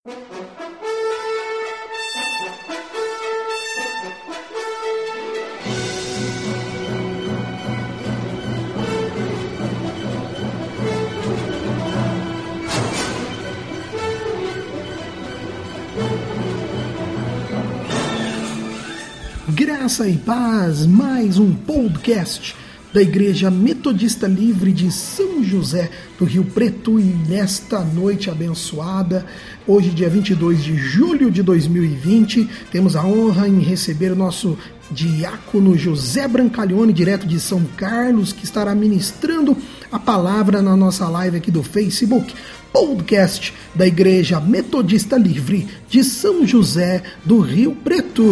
Graça e paz, mais um podcast da Igreja Metodista Livre de São José do Rio Preto. E nesta noite abençoada, hoje dia 22 de julho de 2020, temos a honra em receber o nosso diácono José Brancaleone, direto de São Carlos, que estará ministrando a palavra na nossa live aqui do Facebook, podcast da Igreja Metodista Livre de São José do Rio Preto.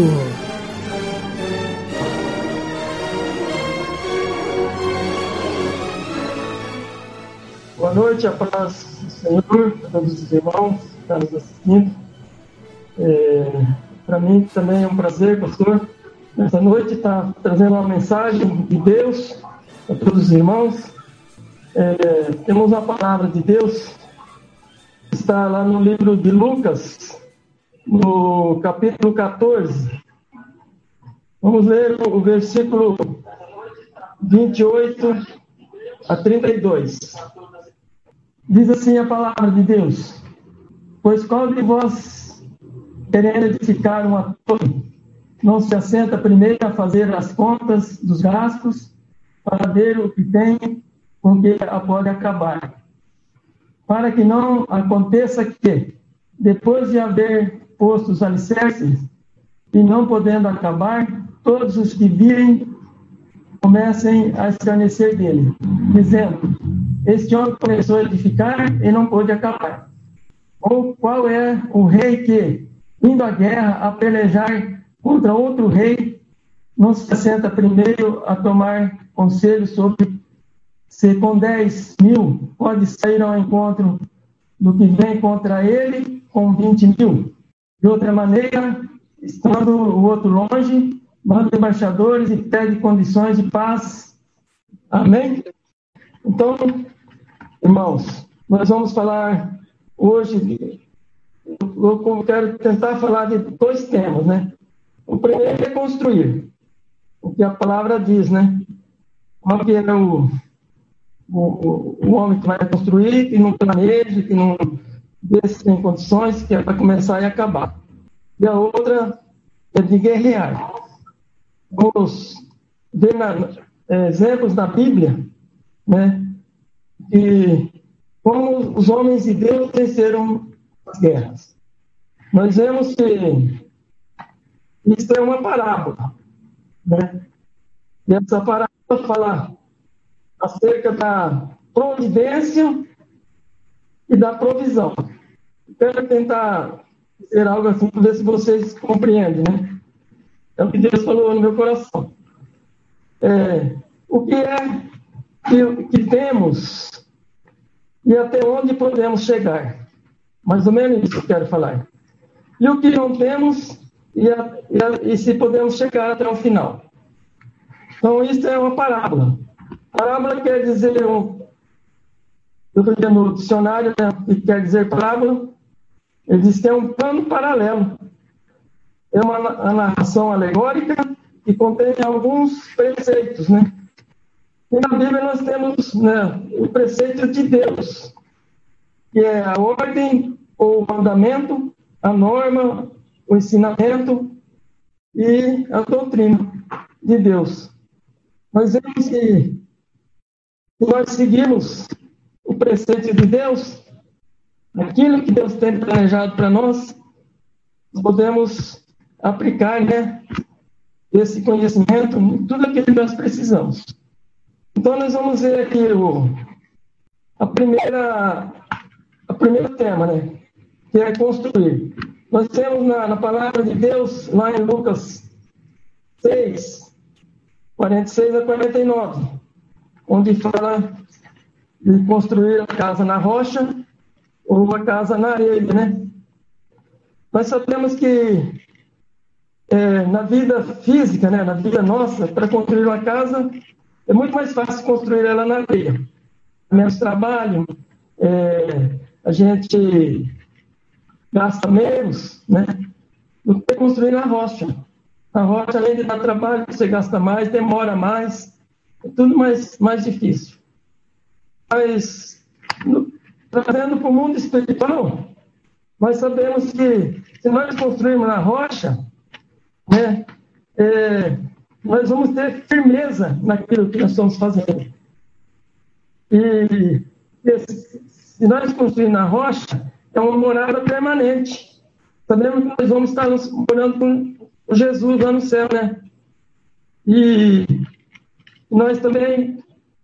Boa noite, a paz do Senhor, a todos os irmãos que estão nos assistindo. Para mim também é um prazer, pastor, nessa noite estar trazendo uma mensagem de Deus a todos os irmãos. Temos uma palavra de Deus, está lá no livro de Lucas, no capítulo 14. Vamos ler o versículo 28 a 32. Diz assim a palavra de Deus: pois qual de vós, querendo edificar uma torre, não se assenta primeiro a fazer as contas dos gastos, para ver o que tem com que a pode acabar, para que não aconteça que, depois de haver posto os alicerces, e não podendo acabar, todos os que virem comecem a escarnecer dele, dizendo: este homem começou a edificar e não pôde acabar. Ou qual é o rei que, indo à guerra a pelejar contra outro rei, não se assenta primeiro a tomar conselho sobre se com 10.000 pode sair ao encontro do que vem contra ele com 20.000? De outra maneira, estando o outro longe, manda embaixadores e pede condições de paz. Amém? Então, irmãos, nós vamos falar hoje, eu quero tentar falar de dois temas, né? O primeiro é construir, o que a palavra diz, né? Qual que é o homem que vai construir, que não planeja, que não vê se tem condições, que é para começar e acabar. E a outra é de guerrear. Vamos ver exemplos da Bíblia, né? E como os homens de Deus venceram as guerras. Nós vemos que isso é uma parábola, né? E essa parábola fala acerca da providência e da provisão. Quero tentar dizer algo assim para ver se vocês compreendem, né? É o que Deus falou no meu coração. O que é que temos e até onde podemos chegar. Mais ou menos isso que eu quero falar. E o que não temos e se podemos chegar até o final. Então, isso é uma parábola. Parábola quer dizer, eu estou lendo no dicionário, né, que quer dizer parábola, ele diz que é um plano paralelo. É uma narração alegórica que contém alguns preceitos, né? E na Bíblia nós temos, né, o preceito de Deus, que é a ordem ou o mandamento, a norma, o ensinamento e a doutrina de Deus. Nós vemos que se nós seguirmos o preceito de Deus, aquilo que Deus tem planejado para nós podemos aplicar, né, esse conhecimento em tudo aquilo que nós precisamos. Então, nós vamos ver aqui a primeira tema, né? Que é construir. Nós temos na palavra de Deus, lá em Lucas 6, 46 a 49, onde fala de construir a casa na rocha ou a casa na areia, né? Nós sabemos que na vida física, né, na vida nossa, para construir uma casa, é muito mais fácil construir ela na areia. Menos trabalho, a gente gasta menos, né, do que construir na rocha. A rocha, além de dar trabalho, você gasta mais, demora mais, é tudo mais difícil. Mas, trazendo para o mundo espiritual, nós sabemos que se nós construirmos na rocha, né, nós vamos ter firmeza naquilo que nós estamos fazendo. E se nós construirmos na rocha, é uma morada permanente. Sabemos que nós vamos estar morando com Jesus lá no céu, né? E nós também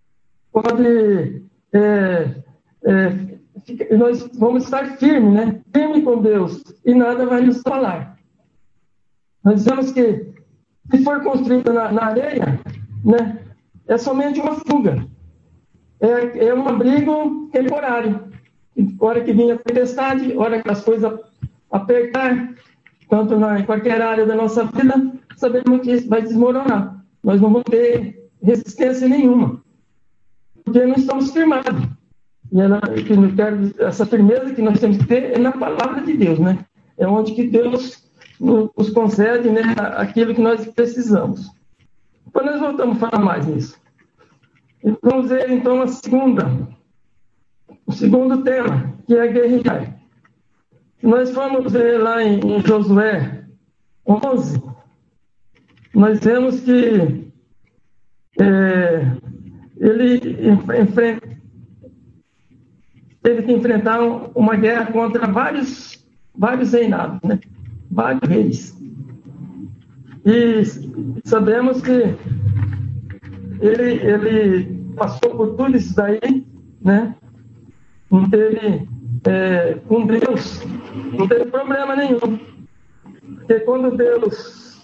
nós vamos estar firmes, né? Firme com Deus, e nada vai nos falar. Nós dizemos que se for construído na areia, né, é somente uma fuga. É um abrigo temporário. Hora que vinha a tempestade, hora que as coisas apertar, tanto em qualquer área da nossa vida, sabemos que isso vai desmoronar. Nós não vamos ter resistência nenhuma, porque não estamos firmados. E essa firmeza que nós temos que ter é na palavra de Deus, né? É onde que Deus nos concede, né, aquilo que nós precisamos. Depois nós voltamos a falar mais nisso. E vamos ver, então, o segundo tema, que é guerrear. Se nós formos ver lá em Josué 11, nós vemos que ele teve que enfrentar uma guerra contra vários reinados, né? Vários reis. E sabemos que ele passou por tudo isso daí, né? Não teve, com Deus, não teve problema nenhum. Porque quando Deus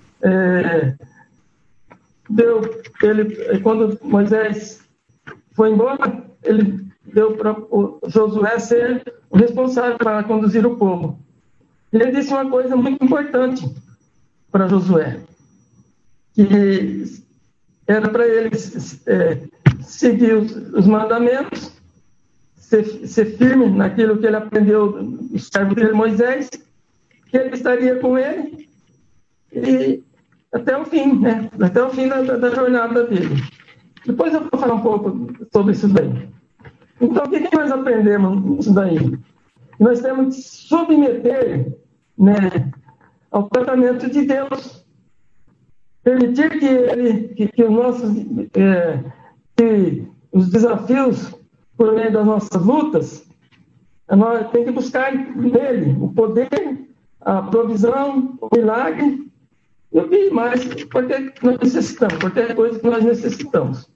quando Moisés foi embora, ele deu para Josué ser o responsável para conduzir o povo. E ele disse uma coisa muito importante para Josué, que era para ele seguir os mandamentos, ser firme naquilo que ele aprendeu do servo dele, Moisés, que ele estaria com ele e até o fim, né? Até o fim da jornada dele. Depois eu vou falar um pouco sobre isso daí. Então, o que nós aprendemos nisso daí? Nós temos que submeter, né, ao tratamento de Deus. Permitir que os desafios por meio das nossas lutas, nós temos que buscar nele o poder, a provisão, o milagre e o que mais, qualquer coisa que nós necessitamos.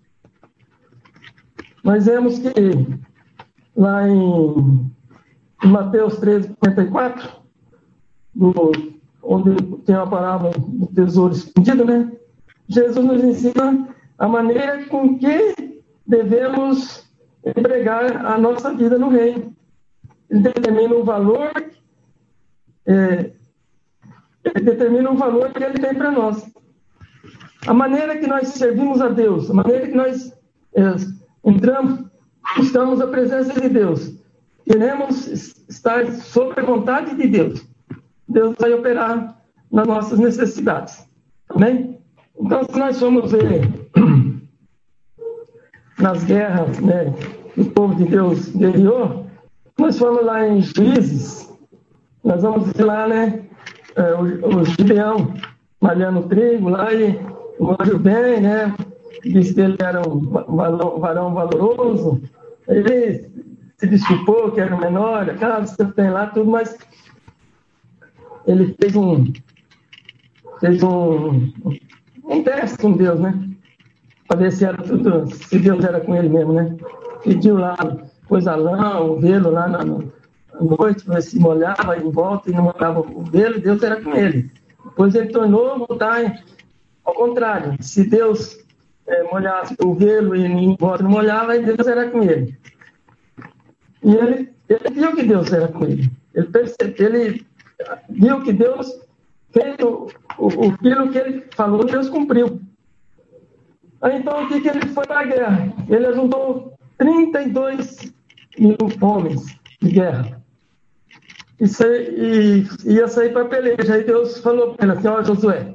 Nós vemos que lá em Mateus 13:44, onde tem a parábola do tesouro escondido, né? Jesus nos ensina a maneira com que devemos empregar a nossa vida no reino. Ele determina o valor, que ele tem para nós. A maneira que nós servimos a Deus, a maneira que nós buscamos a presença de Deus, queremos estar sob a vontade de Deus. Deus vai operar nas nossas necessidades. Amém? Então, se nós formos ver nas guerras, né, que o povo de Deus guerreou, nós formos lá em Juízes, nós vamos ver lá, né, o Gideão malhando trigo lá, e o anjo bem, né, disse que ele era um varão valoroso, ele se desculpou que era o menor, aquela você tem lá tudo, mas ele fez um teste com Deus, né? Para ver se Deus era com ele mesmo, né? Pediu lá, pôs a lã, o velo lá na noite, para ver se molhava em volta e não molhava o velo, e Deus era com ele. Depois ele tornou a voltar ao contrário. Se Deus molhasse o velo e em volta não molhava, aí Deus era com ele. E ele viu que Deus era com ele. Ele viu que Deus fez aquilo que ele falou, Deus cumpriu. Aí, então, o que ele foi para a guerra? Ele ajuntou 32 mil homens de guerra. ia sair para peleja. Aí Deus falou para ele assim: ó, Josué,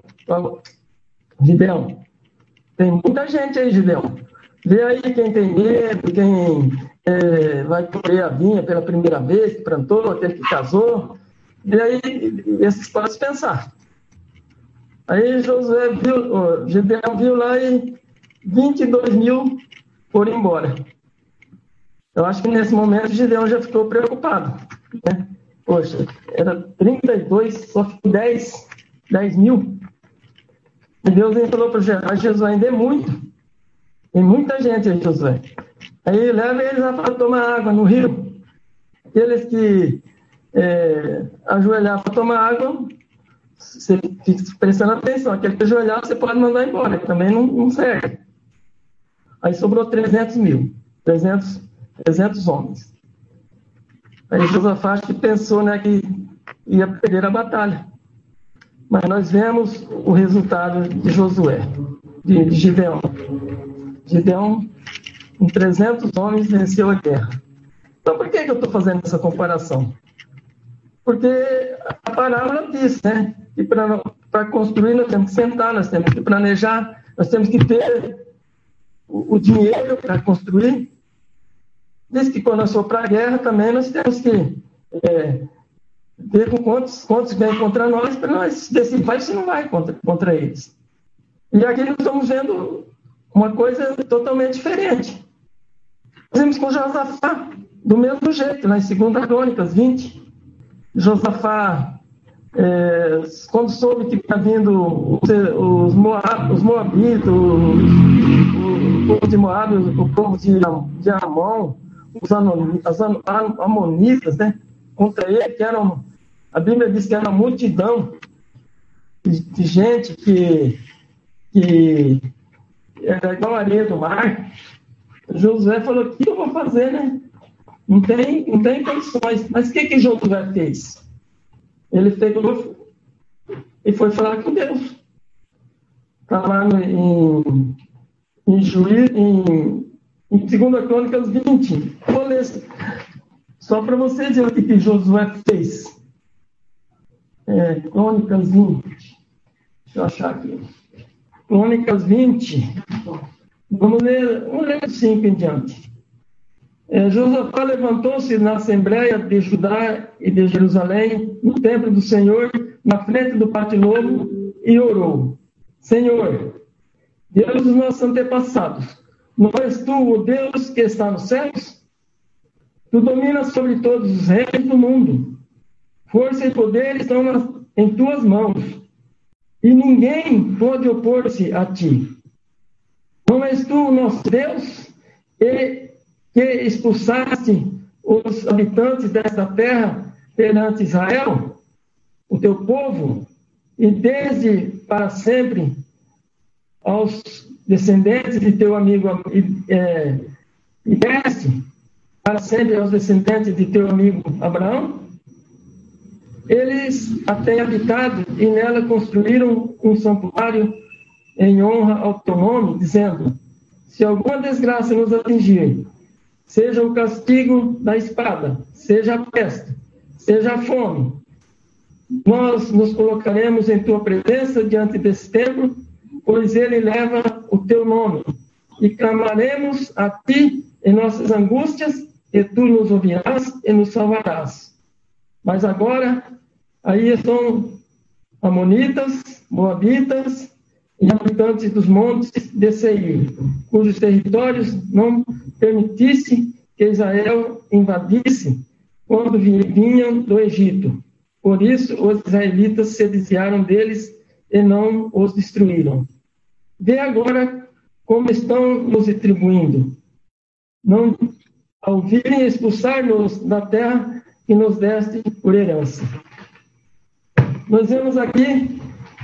Gideão, tem muita gente aí, Gideão. Vê aí quem tem medo, quem vai colher a vinha pela primeira vez, que plantou, aquele que casou. E aí, esses podem pensar. Aí Gideão viu lá e 22 mil foram embora. Eu acho que nesse momento Gideão já ficou preocupado, né? Poxa, era 32, só ficou 10 mil. E Deus falou para Josué: ainda é muito. Tem muita gente aí, Josué. Aí leva eles lá para tomar água no rio. Aqueles que ajoelhar para tomar água, você fica prestando atenção. Aquele que ajoelhar, você pode mandar embora, que também não serve. Aí sobrou 300 mil. 300 homens. Aí Josafá pensou, né, que ia perder a batalha. Mas nós vemos o resultado de Josué, de Gideão. Gideão, com 300 homens, venceu a guerra. Então, por que eu estou fazendo essa comparação? Porque a parábola diz, né, que para construir nós temos que sentar, nós temos que planejar, nós temos que ter o dinheiro para construir. Diz que quando nós for para a guerra também nós temos que ver com quantos vêm contra nós, para nós decidir vai se não vai contra eles. E aqui nós estamos vendo uma coisa totalmente diferente. Nós vemos com Josafá, do mesmo jeito, lá em 2 Crônicas 20. Josafá, quando soube que tinha vindo os Moabitas, o povo de Moab, o povo de Amon, os amonitas, né, contra ele, que eram, a Bíblia diz que era uma multidão de gente que era igual a areia do mar. Josué falou: o que eu vou fazer, né? Não tem condições. Mas o que Josué fez? Ele pegou e foi falar com Deus. Está lá em 2 Crônicas 20. Vou ler só para você dizer o que Josué fez. Crônicas 20. Deixa eu achar aqui. Crônicas 20. Vamos ler 5 em diante. Josafá levantou-se na Assembleia de Judá e de Jerusalém, no templo do Senhor, na frente do pátio novo, e orou: Senhor, Deus dos nossos antepassados, não és tu o Deus que está nos céus? Tu dominas sobre todos os reis do mundo. Força e poder estão em tuas mãos, e ninguém pode opor-se a ti. Não és tu o nosso Deus, que expulsaste os habitantes desta terra perante Israel, o teu povo, e desde para sempre aos descendentes de teu amigo, e deste para sempre aos descendentes de teu amigo Abraão? Eles a têm habitado e nela construíram um santuário em honra ao teu nome, dizendo: se alguma desgraça nos atingir, seja o castigo da espada, seja a peste, seja a fome, nós nos colocaremos em tua presença diante desse templo, pois ele leva o teu nome, e clamaremos a ti em nossas angústias, e tu nos ouvirás e nos salvarás. Mas agora, aí estão amonitas, moabitas e habitantes dos montes de Seir, cujos territórios não permitisse que Israel invadisse quando vinham do Egito. Por isso, os israelitas se desviaram deles e não os destruíram. Vê agora como estão nos retribuindo. Não, ao virem expulsar-nos da terra que nos deste por herança. Nós vemos aqui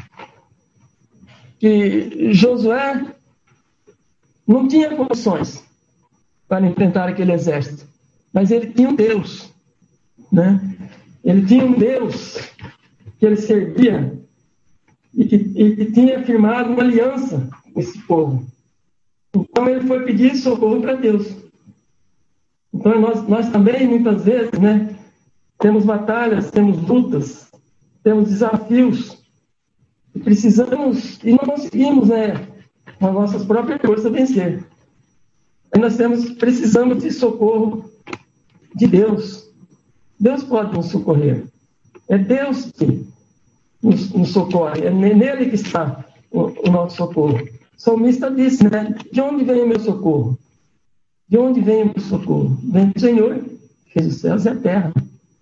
que Josué não tinha condições para enfrentar aquele exército, mas ele tinha um Deus, né? Ele tinha um Deus que ele servia e que tinha firmado uma aliança com esse povo. Então ele foi pedir socorro para Deus. Então nós também, muitas vezes, né, temos batalhas, temos lutas, temos desafios. E precisamos, e não conseguimos, com as nossas próprias forças, vencer. Aí nós precisamos de socorro de Deus. Deus pode nos socorrer. É Deus que nos socorre. É nele que está o nosso socorro. O salmista disse, de onde vem o meu socorro? De onde vem o meu socorro? Vem do Senhor, que fez os céus e a terra.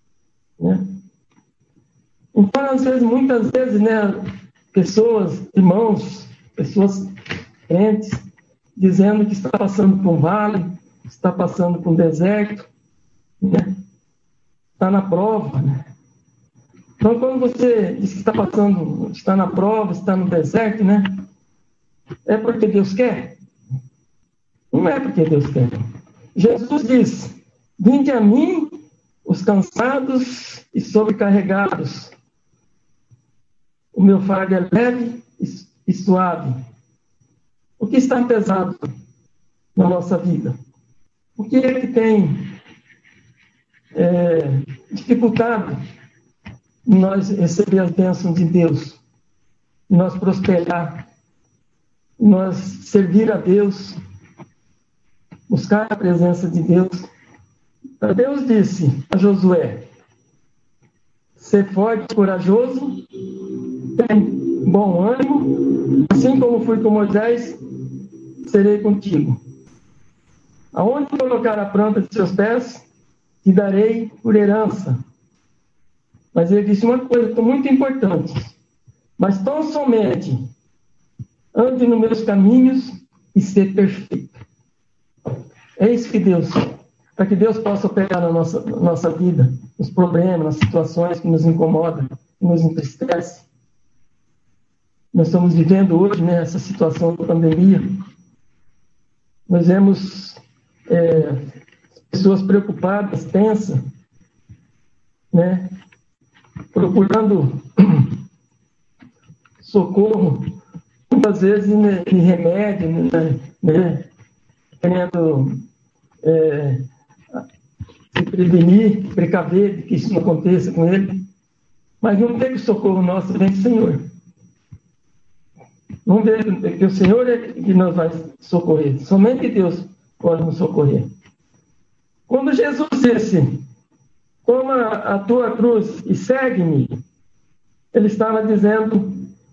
Então, às vezes, muitas vezes, pessoas, irmãos, pessoas crentes, dizendo que está passando por um vale, está passando por um deserto, está na prova. Então, quando você diz que está na prova, está no deserto, é porque Deus quer? Não é porque Deus quer. Jesus diz: vinde a mim, os cansados e sobrecarregados. O meu fardo é leve e suave. O que está pesado na nossa vida? O que é que tem dificultado em nós receber as bênçãos de Deus, em nós prosperar, em nós servir a Deus, buscar a presença de Deus? Deus disse a Josué: ser forte e corajoso, tem bom ânimo, assim como fui com Moisés, serei contigo. Aonde colocar a planta de seus pés, te darei por herança. Mas ele disse uma coisa muito importante: mas tão somente ande nos meus caminhos e ser perfeito. É isso que Deus, para que Deus possa operar na nossa vida, nos problemas, nas situações que nos incomodam, que nos entristecem. Nós estamos vivendo hoje essa situação da pandemia. Nós vemos pessoas preocupadas, tensas, procurando socorro, muitas vezes em remédio, querendo se prevenir, precaver de que isso não aconteça com ele. Mas não tem que socorro nosso, vem do Senhor. Não vê que o Senhor é que nos vai socorrer. Somente Deus pode nos socorrer. Quando Jesus disse: toma a tua cruz e segue-me, ele estava dizendo: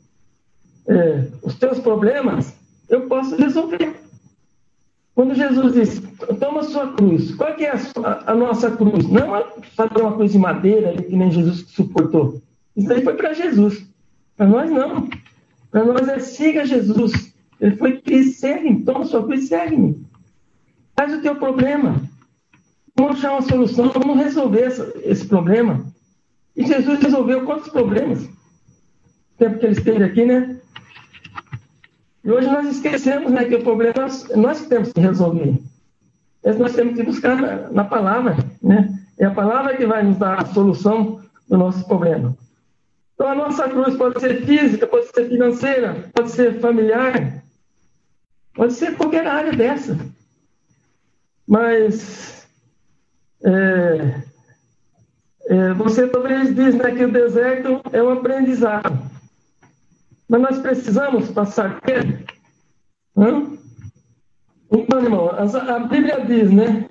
os teus problemas eu posso resolver. Quando Jesus disse: toma a sua cruz, qual que é a nossa cruz? Não é fazer uma cruz de madeira, que nem Jesus suportou. Isso aí foi para Jesus. Para nós não. Para nós é: siga Jesus. Ele foi que segue, toma a sua cruz e segue-me. Faz o teu problema. Vamos achar uma solução, vamos resolver esse problema. E Jesus resolveu quantos problemas? O tempo que ele esteve aqui, E hoje nós esquecemos, que o problema nós que temos que resolver. Nós temos que buscar na palavra, É a palavra que vai nos dar a solução do nosso problema. Então a nossa cruz pode ser física, pode ser financeira, pode ser familiar, pode ser qualquer área dessa. Mas você talvez diz que o deserto é um aprendizado. Mas nós precisamos passar por ele. Então, irmão, a Bíblia diz,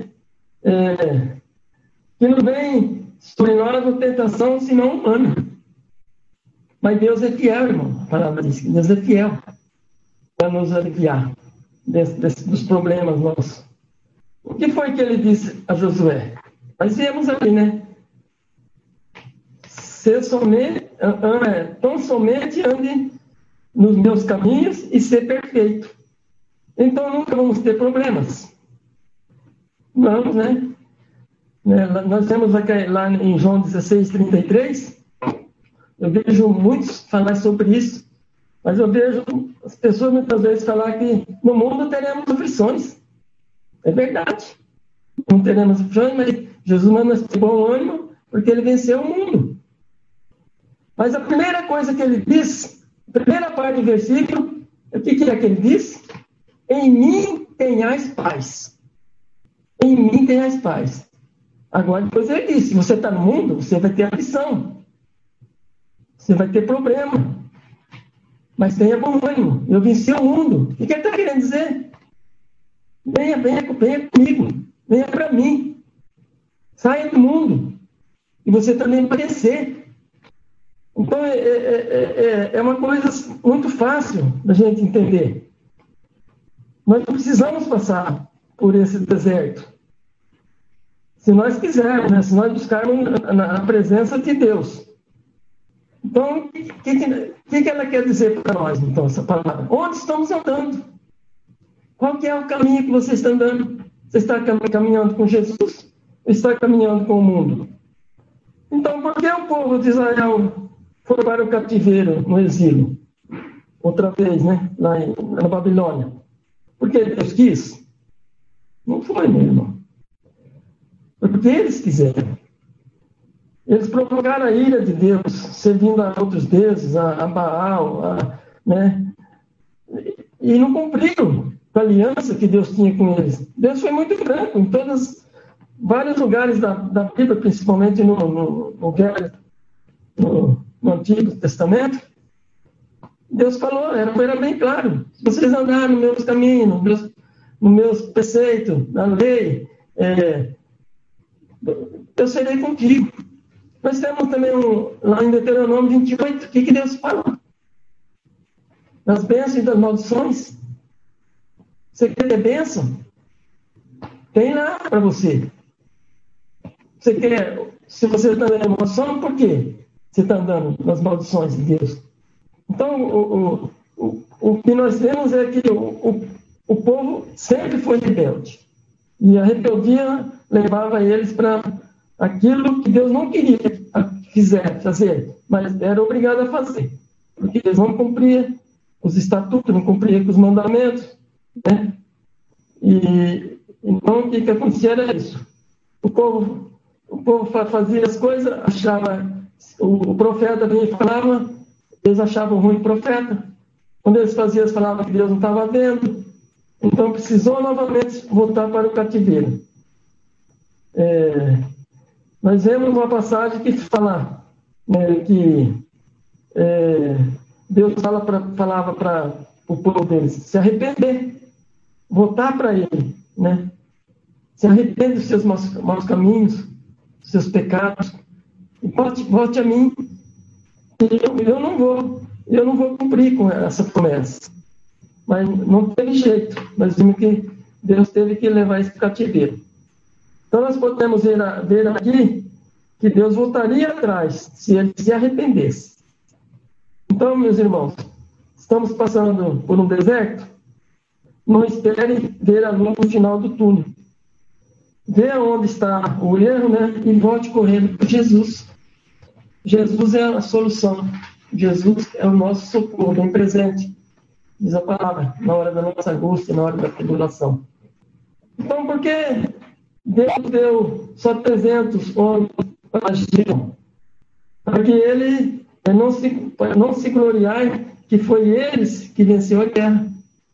que não vem sobre nós uma tentação senão humana. Mas Deus é fiel, irmão. A palavra diz que Deus é fiel para nos aliviar dos problemas nossos. O que foi que ele disse a Josué? Nós viemos ali, tão somente ande nos meus caminhos e ser perfeito. Então nunca vamos ter problemas. Vamos, Nós temos aqui, lá em João 16:33, eu vejo muitos falar sobre isso, mas eu vejo as pessoas muitas vezes falar que no mundo teremos aflições. É verdade. Não teremos aflições, mas Jesus manda ter bom ânimo, porque ele venceu o mundo. Mas a primeira coisa que ele diz, a primeira parte do versículo, o que é que ele diz? Em mim tenhais paz. Em mim tenhais paz. Agora, depois ele disse, se você está no mundo, você vai ter aflição. Você vai ter problema. Mas tenha bom ânimo. Eu venci o mundo. O que ele está querendo dizer? Venha comigo. Venha para mim. Saia do mundo. E você também vai vencer. Então, é uma coisa muito fácil da gente entender. Nós não precisamos passar por esse deserto. Se nós quisermos, né? Se nós buscarmos a presença de Deus. Então, o que ela quer dizer para nós, então, essa palavra? Onde estamos andando? Qual que é o caminho que você está andando? Você está caminhando com Jesus? Ou está caminhando com o mundo? Então, por que o povo de Israel foi para o cativeiro, no exílio? Outra vez, né? Lá na Babilônia. Porque Deus quis? Não foi, meu irmão. Foi porque eles quiseram. Eles provocaram a ira de Deus, servindo a outros deuses, a Baal, né? E não cumpriram a aliança que Deus tinha com eles. Deus foi muito franco em vários lugares da Bíblia, principalmente no Antigo Testamento. Deus falou, era bem claro. Se vocês andarem nos meus caminhos, nos meus preceitos, na lei, eu serei contigo. Nós temos também lá em Deuteronômio 28, o que Deus fala? Das bênçãos e das maldições. Você quer ter bênção? Tem lá para você. Se você está dando emoção, por quê? Você está andando nas maldições de Deus. Então, o que nós vemos é que o povo sempre foi rebelde. E a rebeldia levava eles para aquilo que Deus não queria fazer, mas era obrigado a fazer. Porque eles não cumpriam os estatutos, não cumpriam os mandamentos. Né? E então o que acontecia era isso. O povo fazia as coisas, achava, o profeta vinha e falava, eles achavam ruim o profeta. Quando eles faziam, eles falavam que Deus não estava vendo. Então precisou novamente voltar para o cativeiro. Nós vemos uma passagem que fala que Deus falava para o povo deles se arrepender, voltar para Ele, né? Se arrepende dos seus maus caminhos, dos seus pecados, e volte a mim. Eu não vou cumprir com essa promessa. Mas não teve jeito. Nós vimos que Deus teve que levar esse cativeiro. Então nós podemos ver aqui que Deus voltaria atrás se ele se arrependesse. Então, meus irmãos, estamos passando por um deserto? Não espere ver a luz no final do túnel. Veja onde está o erro, né? E volte correndo para Jesus. Jesus é a solução. Jesus é o nosso socorro, bem presente. Diz a palavra, na hora da nossa angústia, na hora da tribulação. Então, por que Deus deu só 300 homens para Gideão? Para que ele não se gloriar que foi eles que venceu a guerra.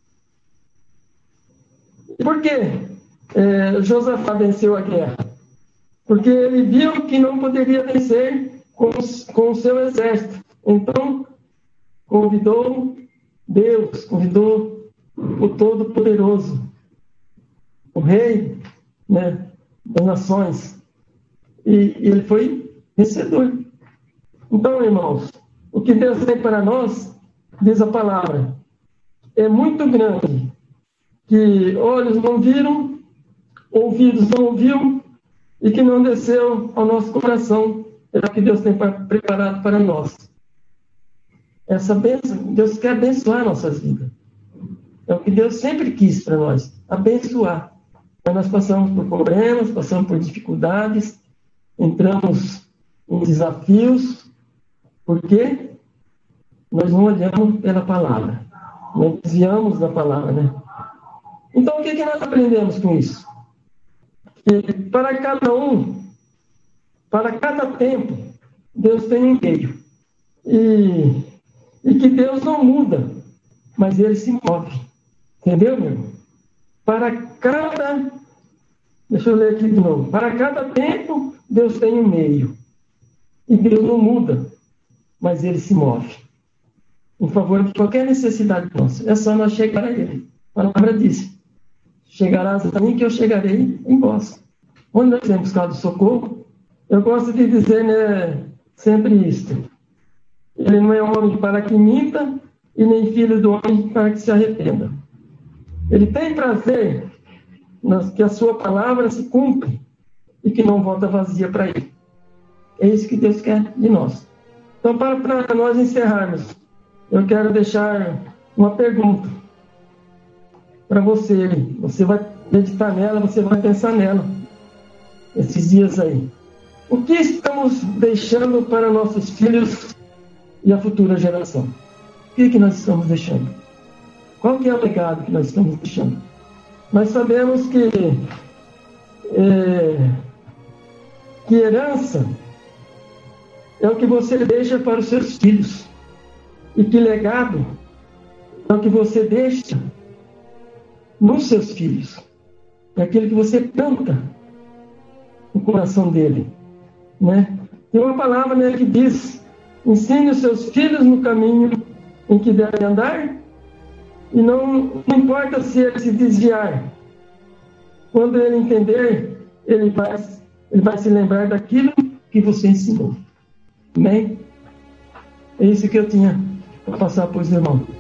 Por que Josafá venceu a guerra? Porque ele viu que não poderia vencer com o seu exército. Então, convidou Deus, convidou o Todo-Poderoso, o Rei, né, das nações. E ele foi vencedor. Então, irmãos, o que Deus tem para nós, diz a palavra, é muito grande, que olhos não viram, ouvidos não ouviram, e que não desceu ao nosso coração, é o que Deus tem preparado para nós. Essa bênção, Deus quer abençoar nossas vidas. É o que Deus sempre quis para nós, abençoar. Mas nós passamos por problemas, passamos por dificuldades, entramos em desafios, porque nós não olhamos pela palavra, nós desviamos da palavra, né? Então, o que nós aprendemos com isso? Que para cada tempo, Deus tem um meio. E que Deus não muda, mas Ele se move. Entendeu, meu irmão? Para cada Deixa eu ler aqui de novo. Para cada tempo, Deus tem um meio. E Deus não muda, mas Ele se move em favor de qualquer necessidade nossa. É só nós chegar a Ele. A palavra diz: chegarás a mim que eu chegarei em vós. Onde nós temos buscado socorro, eu gosto de dizer, né, sempre isto: Ele não é homem para que minta, e nem filho do homem para que se arrependa. Ele tem prazer que a sua palavra se cumpra e que não volta vazia para Ele. É isso que Deus quer de nós. Então, para nós encerrarmos, eu quero deixar uma pergunta para você. Você vai meditar nela, você vai pensar nela esses dias aí. O que estamos deixando para nossos filhos e a futura geração? O que nós estamos deixando? Qual que é o legado que nós estamos deixando? Nós sabemos que herança é o que você deixa para os seus filhos. E que legado é o que você deixa nos seus filhos. É aquilo que você planta no coração dele. Né? Tem uma palavra, né, que diz: ensine os seus filhos no caminho em que devem andar, e não importa se ele se desviar. Quando ele entender, ele vai se lembrar daquilo que você ensinou. Amém? É isso que eu tinha para passar para os irmãos.